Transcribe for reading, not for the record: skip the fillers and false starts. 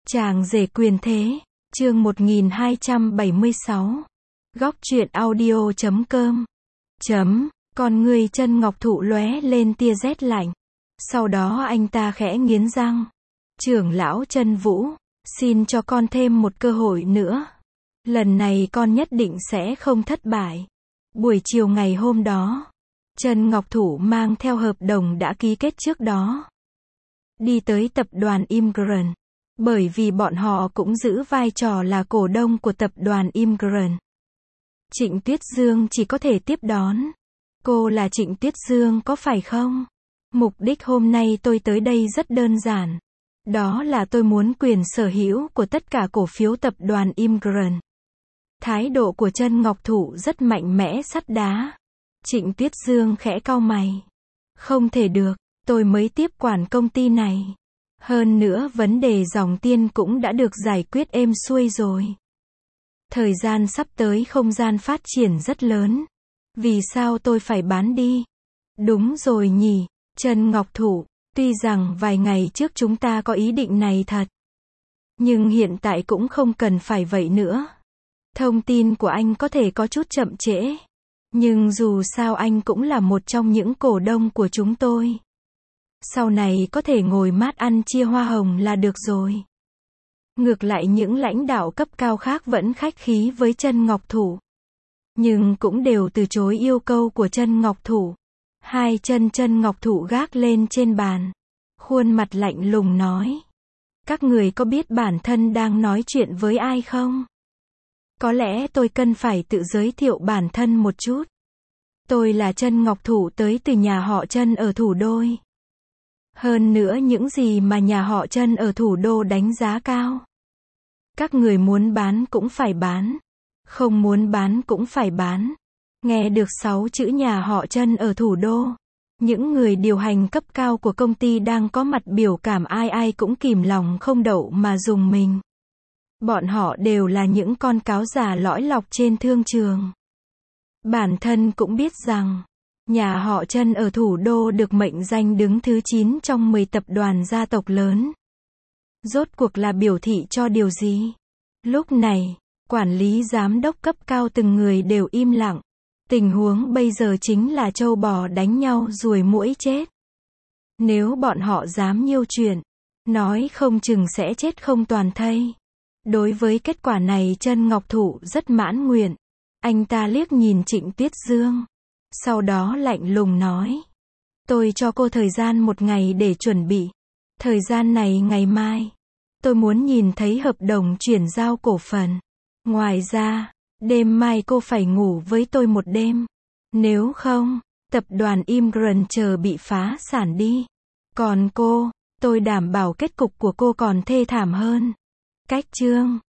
Chàng rể quyền thế, chương 1276. Góc truyện audio.com. Con người Chân Ngọc Thụ lóe lên tia rét lạnh. Sau đó anh ta khẽ nghiến răng. Trưởng lão Chân Vũ, xin cho con thêm một cơ hội nữa. Lần này con nhất định sẽ không thất bại. Buổi chiều ngày hôm đó, Chân Ngọc Thụ mang theo hợp đồng đã ký kết trước đó, đi tới tập đoàn Immigrant. Bởi vì bọn họ cũng giữ vai trò là cổ đông của tập đoàn Immigrant. Trịnh Tuyết Dương chỉ có thể tiếp đón. Cô là Trịnh Tuyết Dương có phải không? Mục đích hôm nay tôi tới đây rất đơn giản. Đó là tôi muốn quyền sở hữu của tất cả cổ phiếu tập đoàn Immigrant. Thái độ của Chân Ngọc Thụ rất mạnh mẽ sắt đá. Trịnh Tuyết Dương khẽ cau mày. Không thể được, tôi mới tiếp quản công ty này. Hơn nữa vấn đề dòng tiền cũng đã được giải quyết êm xuôi rồi. Thời gian sắp tới không gian phát triển rất lớn. Vì sao tôi phải bán đi? Đúng rồi nhỉ, Chân Ngọc Thụ, tuy rằng vài ngày trước chúng ta có ý định này thật. Nhưng hiện tại cũng không cần phải vậy nữa. Thông tin của anh có thể có chút chậm trễ. Nhưng dù sao anh cũng là một trong những cổ đông của chúng tôi. Sau này có thể ngồi mát ăn chia hoa hồng là được rồi. Ngược lại những lãnh đạo cấp cao khác vẫn khách khí với Chân Ngọc Thụ. Nhưng cũng đều từ chối yêu cầu của Chân Ngọc Thụ. Hai chân Chân Ngọc Thụ gác lên trên bàn. Khuôn mặt lạnh lùng nói. Các người có biết bản thân đang nói chuyện với ai không? Có lẽ tôi cần phải tự giới thiệu bản thân một chút. Tôi là Chân Ngọc Thụ tới từ nhà họ Chân ở thủ đô. Hơn nữa những gì mà nhà họ Chân ở thủ đô đánh giá cao. Các người muốn bán cũng phải bán. Không muốn bán cũng phải bán. Nghe được 6 chữ nhà họ Chân ở thủ đô. Những người điều hành cấp cao của công ty đang có mặt biểu cảm ai ai cũng kìm lòng không đậu mà dùng mình. Bọn họ đều là những con cáo già lõi lọc trên thương trường. Bản thân cũng biết rằng, nhà họ Chân ở thủ đô được mệnh danh đứng thứ 9 trong 10 tập đoàn gia tộc lớn. Rốt cuộc là biểu thị cho điều gì? Lúc này, quản lý giám đốc cấp cao từng người đều im lặng. Tình huống bây giờ chính là trâu bò đánh nhau ruồi muỗi chết. Nếu bọn họ dám nhiêu chuyện, nói không chừng sẽ chết không toàn thây. Đối với kết quả này Chân Ngọc Thụ rất mãn nguyện. Anh ta liếc nhìn Trịnh Tuyết Dương. Sau đó lạnh lùng nói. Tôi cho cô thời gian 1 ngày để chuẩn bị. Thời gian này ngày mai. Tôi muốn nhìn thấy hợp đồng chuyển giao cổ phần. Ngoài ra, đêm mai cô phải ngủ với tôi 1 đêm. Nếu không, tập đoàn Immigrant chờ bị phá sản đi. Còn cô, tôi đảm bảo kết cục của cô còn thê thảm hơn. Cách chương